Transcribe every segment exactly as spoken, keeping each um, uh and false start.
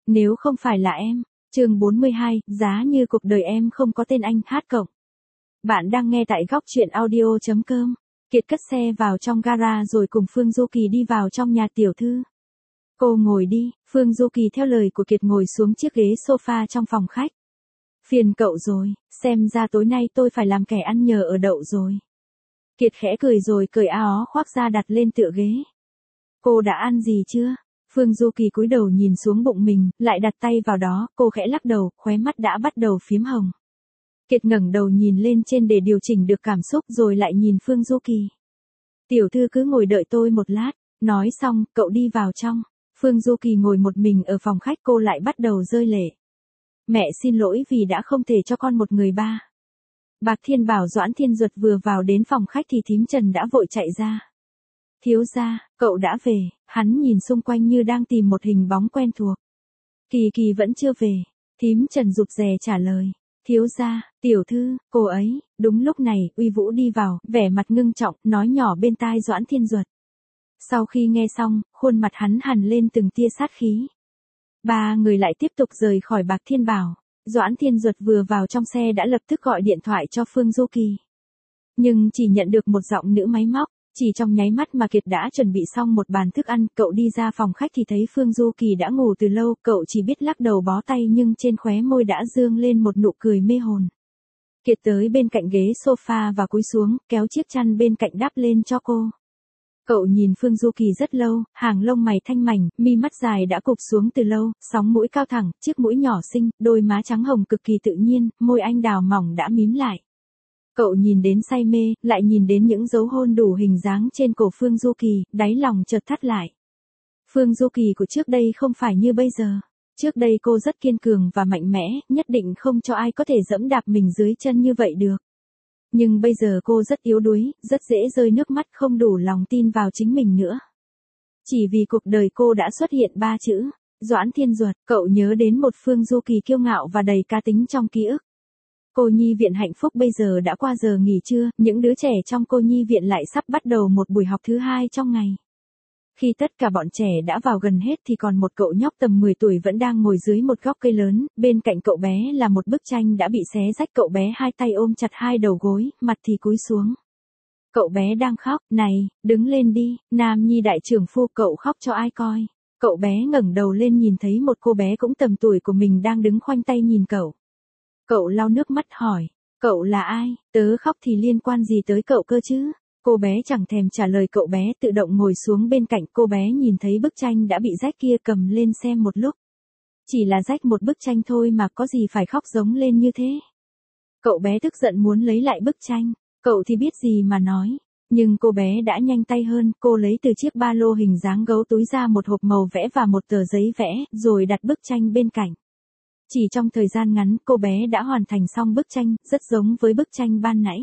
Nếu không phải là em. Chương bốn mươi hai, giá như cuộc đời em không có tên anh hát cộng. Bạn đang nghe tại góc truyện audio chấm com. Kiệt cất xe vào trong gara rồi cùng Phương Du Kỳ đi vào trong nhà tiểu thư. Cô ngồi đi, Phương Du Kỳ theo lời của Kiệt ngồi xuống chiếc ghế sofa trong phòng khách. Phiền cậu rồi, xem ra tối nay tôi phải làm kẻ ăn nhờ ở đậu rồi. Kiệt khẽ cười rồi cởi áo khoác ra đặt lên tựa ghế. Cô đã ăn gì chưa? Phương Du Kỳ cúi đầu nhìn xuống bụng mình, lại đặt tay vào đó, cô khẽ lắc đầu, khóe mắt đã bắt đầu phím hồng. Kiệt ngẩng đầu nhìn lên trên để điều chỉnh được cảm xúc rồi lại nhìn Phương Du Kỳ. Tiểu thư cứ ngồi đợi tôi một lát, nói xong, cậu đi vào trong. Phương Du Kỳ ngồi một mình ở phòng khách, cô lại bắt đầu rơi lệ. Mẹ xin lỗi vì đã không thể cho con một người ba. Bạc Thiên bảo Doãn Thiên Duật vừa vào đến phòng khách thì thím Trần đã vội chạy ra. Thiếu gia, cậu đã về, hắn nhìn xung quanh như đang tìm một hình bóng quen thuộc. Kỳ Kỳ vẫn chưa về, thím Trần rụt rè trả lời. Thiếu gia, tiểu thư, cô ấy. Đúng lúc này, Uy Vũ đi vào, vẻ mặt ngưng trọng, nói nhỏ bên tai Doãn Thiên Duật. Sau khi nghe xong, khuôn mặt hắn hằn lên từng tia sát khí. Ba người lại tiếp tục rời khỏi Bạc Thiên Bảo. Doãn Thiên Duật vừa vào trong xe đã lập tức gọi điện thoại cho Phương Du Kỳ. Nhưng chỉ nhận được một giọng nữ máy móc. Chỉ trong nháy mắt mà Kiệt đã chuẩn bị xong một bàn thức ăn, cậu đi ra phòng khách thì thấy Phương Du Kỳ đã ngủ từ lâu, cậu chỉ biết lắc đầu bó tay nhưng trên khóe môi đã dương lên một nụ cười mê hồn. Kiệt tới bên cạnh ghế sofa và cúi xuống, kéo chiếc chăn bên cạnh đắp lên cho cô. Cậu nhìn Phương Du Kỳ rất lâu, hàng lông mày thanh mảnh, mi mắt dài đã cụp xuống từ lâu, sóng mũi cao thẳng, chiếc mũi nhỏ xinh, đôi má trắng hồng cực kỳ tự nhiên, môi anh đào mỏng đã mím lại. Cậu nhìn đến say mê, lại nhìn đến những dấu hôn đủ hình dáng trên cổ Phương Du Kỳ, đáy lòng chợt thắt lại. Phương Du Kỳ của trước đây không phải như bây giờ. Trước đây cô rất kiên cường và mạnh mẽ, nhất định không cho ai có thể dẫm đạp mình dưới chân như vậy được. Nhưng bây giờ cô rất yếu đuối, rất dễ rơi nước mắt, không đủ lòng tin vào chính mình nữa. Chỉ vì cuộc đời cô đã xuất hiện ba chữ, Doãn Thiên Duật, cậu nhớ đến một Phương Du Kỳ kiêu ngạo và đầy cá tính trong ký ức. Cô nhi viện hạnh phúc bây giờ đã qua giờ nghỉ trưa, những đứa trẻ trong cô nhi viện lại sắp bắt đầu một buổi học thứ hai trong ngày. Khi tất cả bọn trẻ đã vào gần hết thì còn một cậu nhóc tầm mười tuổi vẫn đang ngồi dưới một gốc cây lớn, bên cạnh cậu bé là một bức tranh đã bị xé rách, cậu bé hai tay ôm chặt hai đầu gối, mặt thì cúi xuống. Cậu bé đang khóc, này, đứng lên đi, Nam Nhi đại trưởng phu, cậu khóc cho ai coi. Cậu bé ngẩng đầu lên nhìn thấy một cô bé cũng tầm tuổi của mình đang đứng khoanh tay nhìn cậu. Cậu lau nước mắt hỏi, cậu là ai, tớ khóc thì liên quan gì tới cậu cơ chứ? Cô bé chẳng thèm trả lời, cậu bé tự động ngồi xuống bên cạnh, cô bé nhìn thấy bức tranh đã bị rách kia cầm lên xem một lúc. Chỉ là rách một bức tranh thôi mà có gì phải khóc giống lên như thế? Cậu bé tức giận muốn lấy lại bức tranh, cậu thì biết gì mà nói. Nhưng cô bé đã nhanh tay hơn, cô lấy từ chiếc ba lô hình dáng gấu túi ra một hộp màu vẽ và một tờ giấy vẽ, rồi đặt bức tranh bên cạnh. Chỉ trong thời gian ngắn, cô bé đã hoàn thành xong bức tranh, rất giống với bức tranh ban nãy.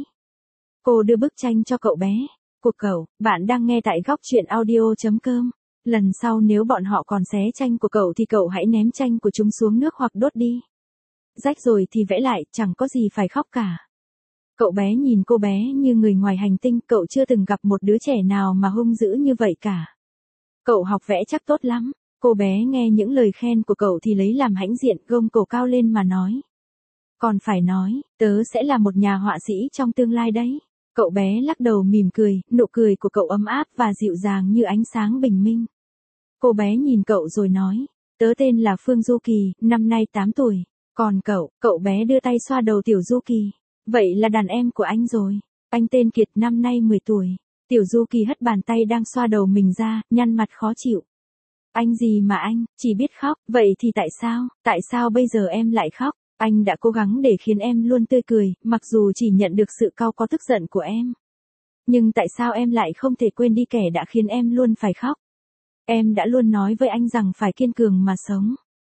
Cô đưa bức tranh cho cậu bé. Của cậu, bạn đang nghe tại góc truyện audio chấm com. Lần sau nếu bọn họ còn xé tranh của cậu thì cậu hãy ném tranh của chúng xuống nước hoặc đốt đi. Rách rồi thì vẽ lại, chẳng có gì phải khóc cả. Cậu bé nhìn cô bé như người ngoài hành tinh, cậu chưa từng gặp một đứa trẻ nào mà hung dữ như vậy cả. Cậu học vẽ chắc tốt lắm. Cô bé nghe những lời khen của cậu thì lấy làm hãnh diện, gông cổ cao lên mà nói. Còn phải nói, tớ sẽ là một nhà họa sĩ trong tương lai đấy. Cậu bé lắc đầu mỉm cười, nụ cười của cậu ấm áp và dịu dàng như ánh sáng bình minh. Cô bé nhìn cậu rồi nói, tớ tên là Phương Du Kỳ, năm nay tám tuổi. Còn cậu, cậu bé đưa tay xoa đầu Tiểu Du Kỳ. Vậy là đàn em của anh rồi. Anh tên Kiệt, năm nay mười tuổi. Tiểu Du Kỳ hất bàn tay đang xoa đầu mình ra, nhăn mặt khó chịu. Anh gì mà anh, chỉ biết khóc, vậy thì tại sao, tại sao bây giờ em lại khóc? Anh đã cố gắng để khiến em luôn tươi cười, mặc dù chỉ nhận được sự cau có tức giận của em. Nhưng tại sao em lại không thể quên đi kẻ đã khiến em luôn phải khóc? Em đã luôn nói với anh rằng phải kiên cường mà sống.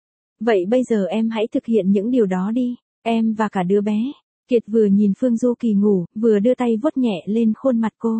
Vậy bây giờ em hãy thực hiện những điều đó đi, em và cả đứa bé. Kiệt vừa nhìn Phương Du Kỳ ngủ, vừa đưa tay vuốt nhẹ lên khuôn mặt cô.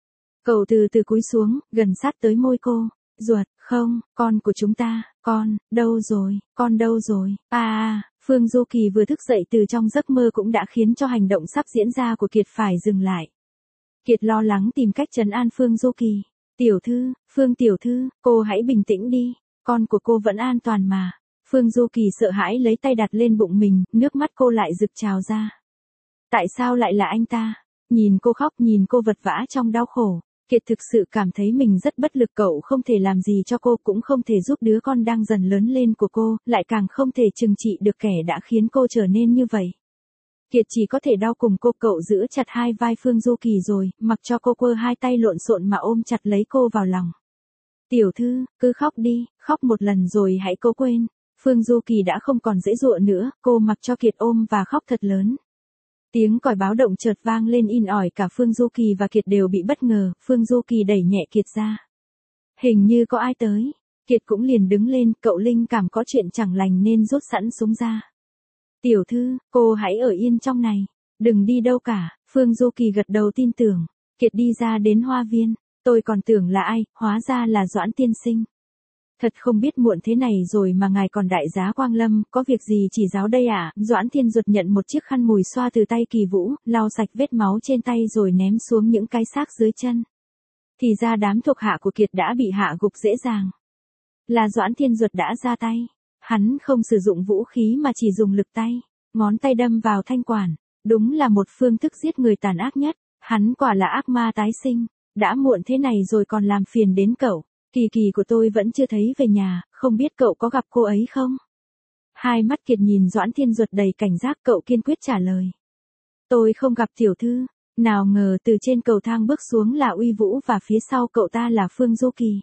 Cậu từ từ cúi xuống, gần sát tới môi cô. Duật, không, con của chúng ta, con, đâu rồi, con đâu rồi, à à, Phương Du Kỳ vừa thức dậy từ trong giấc mơ cũng đã khiến cho hành động sắp diễn ra của Kiệt phải dừng lại. Kiệt lo lắng tìm cách trấn an Phương Du Kỳ. Tiểu thư, Phương tiểu thư, cô hãy bình tĩnh đi, con của cô vẫn an toàn mà. Phương Du Kỳ sợ hãi lấy tay đặt lên bụng mình, nước mắt cô lại rực trào ra. Tại sao lại là anh ta? Nhìn cô khóc, nhìn cô vật vã trong đau khổ, Kiệt thực sự cảm thấy mình rất bất lực, cậu không thể làm gì cho cô, cũng không thể giúp đứa con đang dần lớn lên của cô, lại càng không thể trừng trị được kẻ đã khiến cô trở nên như vậy. Kiệt chỉ có thể đau cùng cô, cậu giữ chặt hai vai Phương Du Kỳ rồi, mặc cho cô quơ hai tay lộn xộn mà ôm chặt lấy cô vào lòng. Tiểu thư, cứ khóc đi, khóc một lần rồi hãy cố quên. Phương Du Kỳ đã không còn giãy giụa nữa, cô mặc cho Kiệt ôm và khóc thật lớn. Tiếng còi báo động chợt vang lên in ỏi, cả Phương Du Kỳ và Kiệt đều bị bất ngờ, Phương Du Kỳ đẩy nhẹ Kiệt ra. Hình như có ai tới, Kiệt cũng liền đứng lên, cậu linh cảm có chuyện chẳng lành nên rút sẵn súng ra. Tiểu thư, cô hãy ở yên trong này, đừng đi đâu cả. Phương Du Kỳ gật đầu tin tưởng. Kiệt đi ra đến hoa viên, tôi còn tưởng là ai, hóa ra là Doãn tiên sinh. Thật không biết muộn thế này rồi mà ngài còn đại giá Quang Lâm, có việc gì chỉ giáo đây ạ? À? Doãn Thiên Duật nhận một chiếc khăn mùi xoa từ tay Kỳ Vũ, lau sạch vết máu trên tay rồi ném xuống những cái xác dưới chân. Thì ra đám thuộc hạ của Kiệt đã bị hạ gục dễ dàng. Là Doãn Thiên Duật đã ra tay. Hắn không sử dụng vũ khí mà chỉ dùng lực tay, ngón tay đâm vào thanh quản. Đúng là một phương thức giết người tàn ác nhất. Hắn quả là ác ma tái sinh. Đã muộn thế này rồi còn làm phiền đến cậu. Kỳ Kỳ của tôi vẫn chưa thấy về nhà, không biết cậu có gặp cô ấy không? Hai mắt Kiệt nhìn Doãn Thiên Duật đầy cảnh giác, cậu kiên quyết trả lời. Tôi không gặp tiểu thư. Nào ngờ từ trên cầu thang bước xuống là Uy Vũ và phía sau cậu ta là Phương Du Kỳ.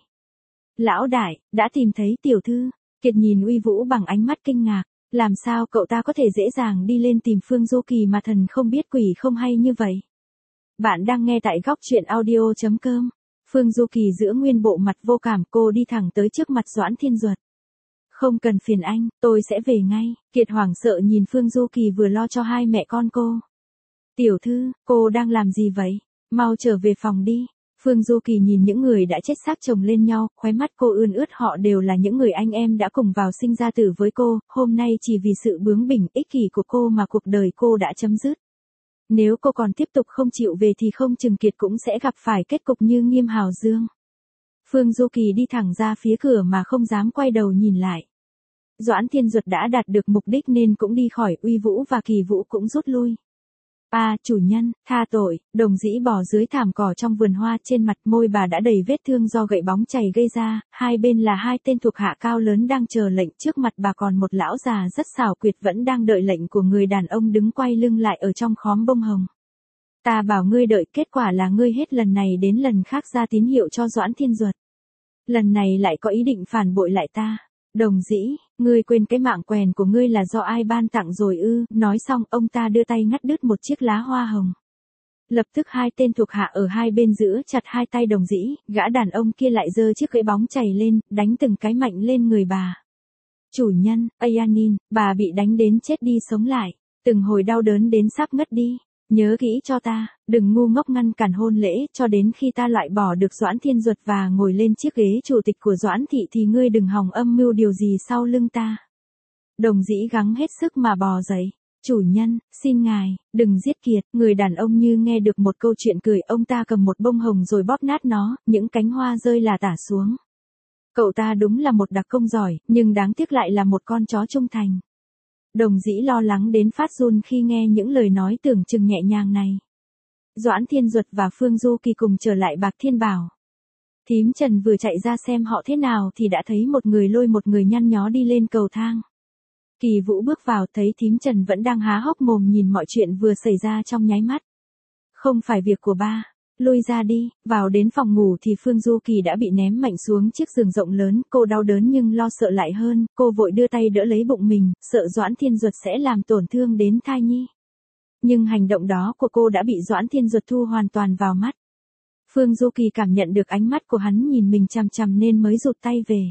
Lão đại, đã tìm thấy tiểu thư. Kiệt nhìn Uy Vũ bằng ánh mắt kinh ngạc. Làm sao cậu ta có thể dễ dàng đi lên tìm Phương Du Kỳ mà thần không biết quỷ không hay như vậy? Bạn đang nghe tại góc truyện audio chấm com. Phương Du Kỳ giữ nguyên bộ mặt vô cảm, cô đi thẳng tới trước mặt Doãn Thiên Duật. Không cần phiền anh, tôi sẽ về ngay. Kiệt hoảng sợ nhìn Phương Du Kỳ vừa lo cho hai mẹ con cô. Tiểu thư, cô đang làm gì vậy? Mau trở về phòng đi. Phương Du Kỳ nhìn những người đã chết xác chồng lên nhau, khóe mắt cô ươn ướt, họ đều là những người anh em đã cùng vào sinh ra tử với cô, hôm nay chỉ vì sự bướng bỉnh ích kỷ của cô mà cuộc đời cô đã chấm dứt. Nếu cô còn tiếp tục không chịu về thì không chừng Kiệt cũng sẽ gặp phải kết cục như Nghiêm Hào Dương. Phương Du Kỳ đi thẳng ra phía cửa mà không dám quay đầu nhìn lại. Doãn Thiên Duật đã đạt được mục đích nên cũng đi khỏi, Uy Vũ và Kỳ Vũ cũng rút lui. À, chủ nhân, tha tội. Đồng Dĩ bò dưới thảm cỏ trong vườn hoa, trên mặt môi bà đã đầy vết thương do gậy bóng chày gây ra, hai bên là hai tên thuộc hạ cao lớn đang chờ lệnh, trước mặt bà còn một lão già rất xảo quyệt vẫn đang đợi lệnh của người đàn ông đứng quay lưng lại ở trong khóm bông hồng. Ta bảo ngươi đợi, kết quả là ngươi hết lần này đến lần khác ra tín hiệu cho Doãn Thiên Duật. Lần này lại có ý định phản bội lại ta. Đồng Dĩ, ngươi quên cái mạng quèn của ngươi là do ai ban tặng rồi ư? Nói xong, ông ta đưa tay ngắt đứt một chiếc lá hoa hồng. Lập tức hai tên thuộc hạ ở hai bên giữ chặt hai tay Đồng Dĩ, gã đàn ông kia lại giơ chiếc gậy bóng chày lên, đánh từng cái mạnh lên người bà. Chủ nhân, Ayanin, bà bị đánh đến chết đi sống lại, từng hồi đau đớn đến sắp ngất đi. Nhớ kỹ cho ta, đừng ngu ngốc ngăn cản hôn lễ, cho đến khi ta loại bỏ được Doãn Thiên Duật và ngồi lên chiếc ghế chủ tịch của Doãn thị thì ngươi đừng hòng âm mưu điều gì sau lưng ta. Đồng Dĩ gắng hết sức mà bò dậy. Chủ nhân, xin ngài, đừng giết Kiệt. Người đàn ông như nghe được một câu chuyện cười, ông ta cầm một bông hồng rồi bóp nát nó, những cánh hoa rơi là tả xuống. Cậu ta đúng là một đặc công giỏi, nhưng đáng tiếc lại là một con chó trung thành. Đồng Dĩ lo lắng đến phát run khi nghe những lời nói tưởng chừng nhẹ nhàng này. Doãn Thiên Duật và Phương Du Kỳ cùng trở lại Bạc Thiên Bảo. Thím Trần vừa chạy ra xem họ thế nào thì đã thấy một người lôi một người nhăn nhó đi lên cầu thang. Kỳ Vũ bước vào thấy thím Trần vẫn đang há hốc mồm nhìn mọi chuyện vừa xảy ra trong nháy mắt. Không phải việc của ba. Lui ra đi. Vào đến phòng ngủ thì Phương Du Kỳ đã bị ném mạnh xuống chiếc giường rộng lớn, cô đau đớn nhưng lo sợ lại hơn, cô vội đưa tay đỡ lấy bụng mình, sợ Doãn Thiên Duật sẽ làm tổn thương đến thai nhi. Nhưng hành động đó của cô đã bị Doãn Thiên Duật thu hoàn toàn vào mắt. Phương Du Kỳ cảm nhận được ánh mắt của hắn nhìn mình chằm chằm nên mới rụt tay về.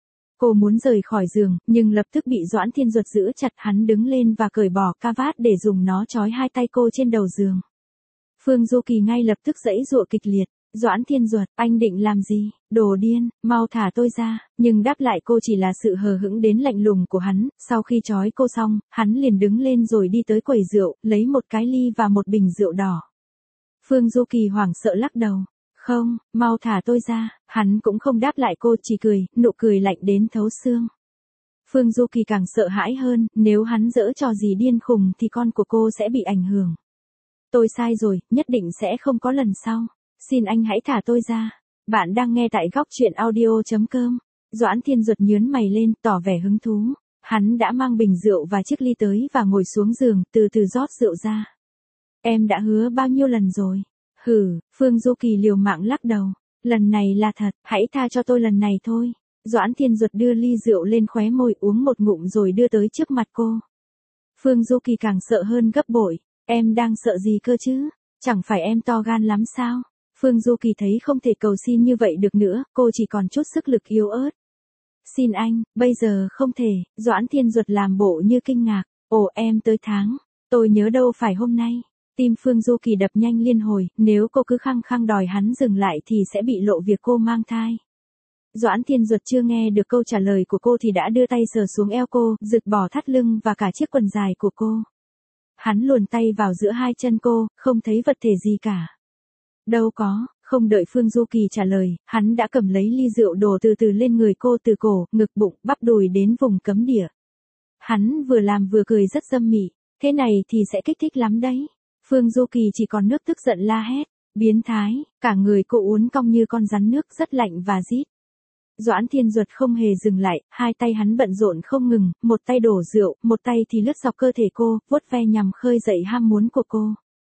Cô muốn rời khỏi giường, nhưng lập tức bị Doãn Thiên Duật giữ chặt, hắn đứng lên và cởi bỏ ca vát để dùng nó trói hai tay cô trên đầu giường. Phương Du Kỳ ngay lập tức giãy giụa kịch liệt. Doãn Thiên Duật, anh định làm gì? Đồ điên, mau thả tôi ra. Nhưng đáp lại cô chỉ là sự hờ hững đến lạnh lùng của hắn. Sau khi trói cô xong, hắn liền đứng lên rồi đi tới quầy rượu, lấy một cái ly và một bình rượu đỏ. Phương Du Kỳ hoảng sợ lắc đầu. Không, mau thả tôi ra. Hắn cũng không đáp lại cô, chỉ cười, nụ cười lạnh đến thấu xương. Phương Du Kỳ càng sợ hãi hơn, nếu hắn giở trò gì điên khùng thì con của cô sẽ bị ảnh hưởng. Tôi sai rồi, nhất định sẽ không có lần sau. Xin anh hãy thả tôi ra. Bạn đang nghe tại góc truyện audio.com. Doãn Thiên Duật nhướng mày lên, tỏ vẻ hứng thú. Hắn đã mang bình rượu và chiếc ly tới và ngồi xuống giường, từ từ rót rượu ra. Em đã hứa bao nhiêu lần rồi? Hừ, Phương Du Kỳ liều mạng lắc đầu. Lần này là thật, hãy tha cho tôi lần này thôi. Doãn Thiên Duật đưa ly rượu lên khóe môi uống một ngụm rồi đưa tới trước mặt cô. Phương Du Kỳ càng sợ hơn gấp bội. Em đang sợ gì cơ chứ? Chẳng phải em to gan lắm sao? Phương Du Kỳ thấy không thể cầu xin như vậy được nữa, cô chỉ còn chút sức lực yếu ớt. Xin anh, bây giờ không thể. Doãn Thiên Duật làm bộ như kinh ngạc. Ồ, em tới tháng. Tôi nhớ đâu phải hôm nay. Tim Phương Du Kỳ đập nhanh liên hồi, nếu cô cứ khăng khăng đòi hắn dừng lại thì sẽ bị lộ việc cô mang thai. Doãn Thiên Duật chưa nghe được câu trả lời của cô thì đã đưa tay sờ xuống eo cô, giật bỏ thắt lưng và cả chiếc quần dài của cô. Hắn luồn tay vào giữa hai chân cô, không thấy vật thể gì cả. Đâu có, không đợi Phương Du Kỳ trả lời, hắn đã cầm lấy ly rượu đổ từ từ lên người cô từ cổ, ngực bụng, bắp đùi đến vùng cấm địa. Hắn vừa làm vừa cười rất dâm mị, thế này thì sẽ kích thích lắm đấy. Phương Du Kỳ chỉ còn nước tức giận la hét, biến thái, cả người cô uốn cong như con rắn nước rất lạnh và rít. Doãn Thiên Duật không hề dừng lại, hai tay hắn bận rộn không ngừng, một tay đổ rượu, một tay thì lướt dọc cơ thể cô, vuốt ve nhằm khơi dậy ham muốn của cô.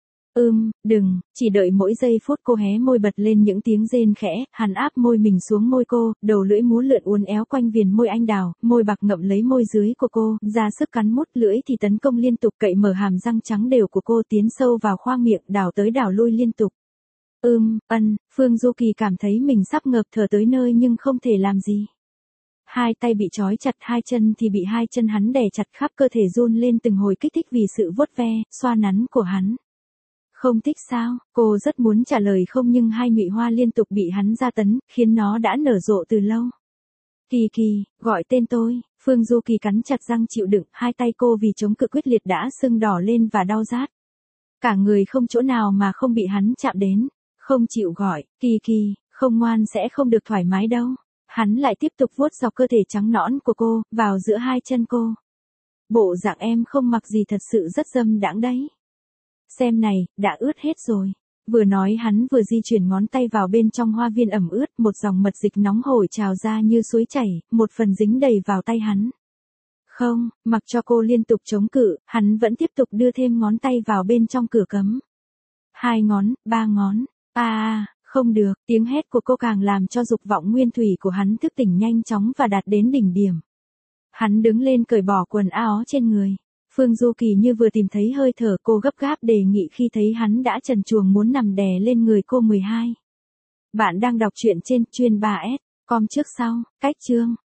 Ưm, đừng, chỉ đợi mỗi giây phút cô hé môi bật lên những tiếng rên khẽ, hắn áp môi mình xuống môi cô, đầu lưỡi múa lượn uốn éo quanh viền môi anh đào, môi bạc ngậm lấy môi dưới của cô, ra sức cắn mút, lưỡi thì tấn công liên tục, cậy mở hàm răng trắng đều của cô, tiến sâu vào khoang miệng, đảo tới đảo lui liên tục. Ưm, ân, Phương Du Kỳ cảm thấy mình sắp ngợp thở tới nơi nhưng không thể làm gì. Hai tay bị trói chặt, hai chân thì bị hai chân hắn đè chặt, khắp cơ thể run lên từng hồi kích thích vì sự vuốt ve, xoa nắn của hắn. Không thích sao? Cô rất muốn trả lời không nhưng hai nhụy hoa liên tục bị hắn gia tấn, khiến nó đã nở rộ từ lâu. Kỳ Kỳ, gọi tên tôi. Phương Du Kỳ cắn chặt răng chịu đựng, hai tay cô vì chống cự quyết liệt đã sưng đỏ lên và đau rát. Cả người không chỗ nào mà không bị hắn chạm đến. Không chịu gọi, Kỳ Kỳ, không ngoan sẽ không được thoải mái đâu. Hắn lại tiếp tục vuốt dọc cơ thể trắng nõn của cô, vào giữa hai chân cô. Bộ dạng em không mặc gì thật sự rất dâm đãng đấy. Xem này, đã ướt hết rồi. Vừa nói hắn vừa di chuyển ngón tay vào bên trong hoa viên ẩm ướt, một dòng mật dịch nóng hổi trào ra như suối chảy, một phần dính đầy vào tay hắn. Không, mặc cho cô liên tục chống cự, hắn vẫn tiếp tục đưa thêm ngón tay vào bên trong cửa cấm. Hai ngón, ba ngón. À, không được, tiếng hét của cô càng làm cho dục vọng nguyên thủy của hắn thức tỉnh nhanh chóng và đạt đến đỉnh điểm. Hắn đứng lên cởi bỏ quần áo trên người. Phương Du Kỳ như vừa tìm thấy hơi thở, cô gấp gáp đề nghị khi thấy hắn đã trần truồng muốn nằm đè lên người cô. mười hai. Bạn đang đọc truyện trên chuyên ba S com trước sau, cách chương.